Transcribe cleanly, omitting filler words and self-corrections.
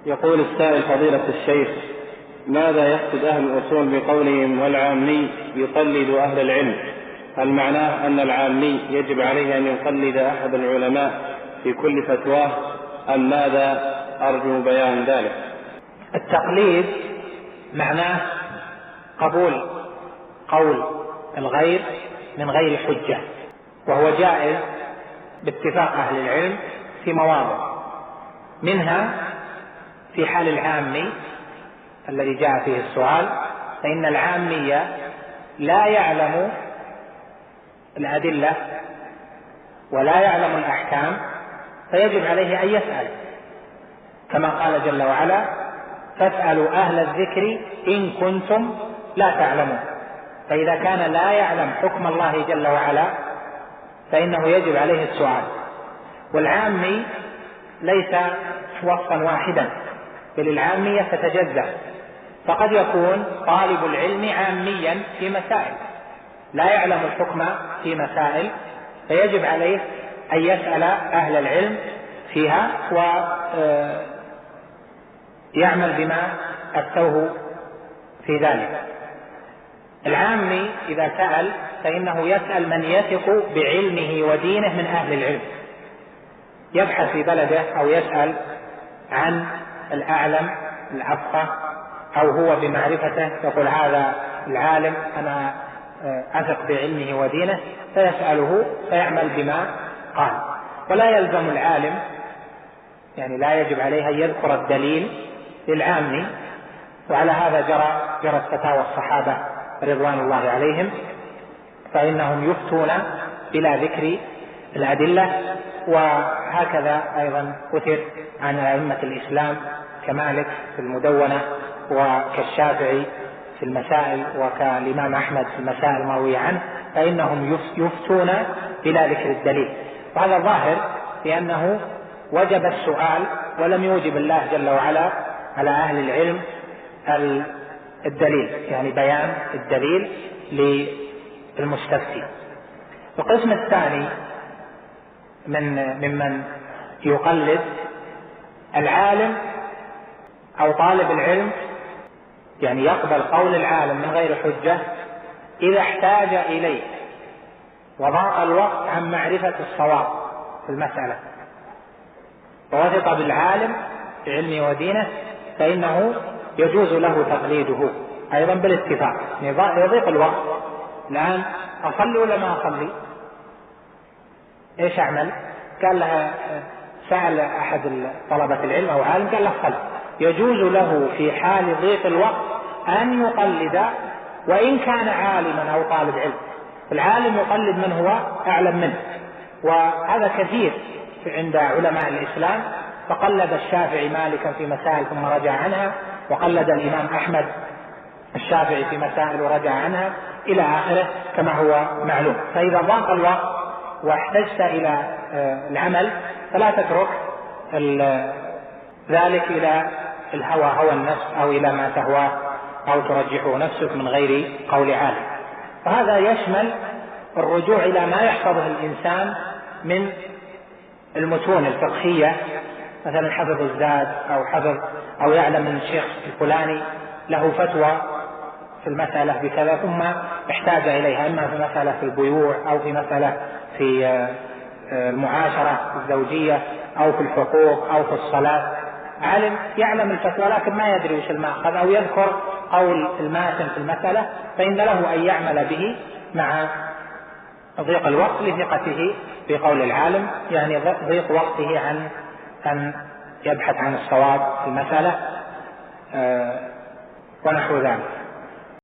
يقول السائل: فضيلة الشيخ، ماذا يقصد أهل الأصول بقولهم والعامي يقلد أهل العلم؟ هل معناه أن العامي يجب عليه أن يقلد أحد العلماء في كل فتواه أم ماذا؟ أرجو بيان ذلك. التقليد معناه قبول قول الغير من غير حجة، وهو جائز باتفاق أهل العلم في مواضع، منها في حال العامي الذي جاء فيه السؤال، فإن العامي لا يعلم الأدلة ولا يعلم الأحكام، فيجب عليه أن يسأل، كما قال جل وعلا: فاسألوا أهل الذكر إن كنتم لا تعلمون. فإذا كان لا يعلم حكم الله جل وعلا فإنه يجب عليه السؤال. والعامي ليس وصفا واحدا، بل العامية تتجزأ، فقد يكون طالب العلم عاميا في مسائل لا يعلم الحكم في مسائل، فيجب عليه أن يسأل أهل العلم فيها ويعمل بما أفتوه في ذلك. العامي إذا سأل فإنه يسأل من يثق بعلمه ودينه من أهل العلم، يبحث في بلده أو يسأل عن الأعلم الأفقه أو هو بمعرفته، يقول هذا العالم أنا أثق بعلمه ودينه، فيسأله فيعمل بما قال. ولا يلزم العالم، يعني لا يجب عليه أن يذكر الدليل للعامي، وعلى هذا جرت فتاوى الصحابة رضوان الله عليهم، فإنهم يفتون بلا ذكر الأدلة. وهكذا أيضا أثر عن أئمة الإسلام كمالك في المدونة، وكالشافعي في المسائل، وكالإمام أحمد في المسائل المروية عنه، فإنهم يفتون بلا ذكر الدليل. وهذا ظاهر لأنه وجب السؤال، ولم يوجب الله جل وعلا على أهل العلم الدليل، يعني بيان الدليل للمستفتي. القسم الثاني ممن يقلد العالم أو طالب العلم، يعني يقبل قول العالم من غير حجة إذا احتاج إليه وضاق الوقت عن معرفة الصواب في المسألة، ووثق بالعالم بعلمه ودينه، فإنه يجوز له تقليده أيضا بالاتفاق. يضيق الوقت، الآن أصلي ولا ما أصلي؟ إيش أعمل؟ قال لها سأل أحد طلبة العلم أو عالم قال له صل. يجوز له في حال ضيق الوقت أن يقلد وإن كان عالما أو طالب علم. العالم يقلد من هو أعلم منه، وهذا كثير عند علماء الإسلام، فقلد الشافعي مالكا في مسائل ثم رجع عنها، وقلد الإمام أحمد الشافعي في مسائل ورجع عنها إلى آخره كما هو معلوم. فإذا ضاق الوقت واحتجت إلى العمل فلا تترك ذلك إلى الهوى، هوى النفس، أو إلى ما تهواه أو ترجحه نفسك من غير قول عالم. وهذا يشمل الرجوع إلى ما يحفظه الإنسان من المتون الفقهية، مثلا حفظ الزاد أو يعلم أن الشيخ الفلاني له فتوى في المسألة بكذا، ثم احتاج إليها، إما في مسألة في البيوع أو في مسألة في المعاشرة الزوجية أو في الحقوق أو في الصلاة. يعلم الفتوى لكن ما يدري وش المأخذ، أو يذكر قول الماتن في المسألة، فإن له أن يعمل به مع ضيق الوقت لثقته بقول العالم، يعني ضيق وقته عن أن يبحث عن الصواب في المسألة ونحو ذلك.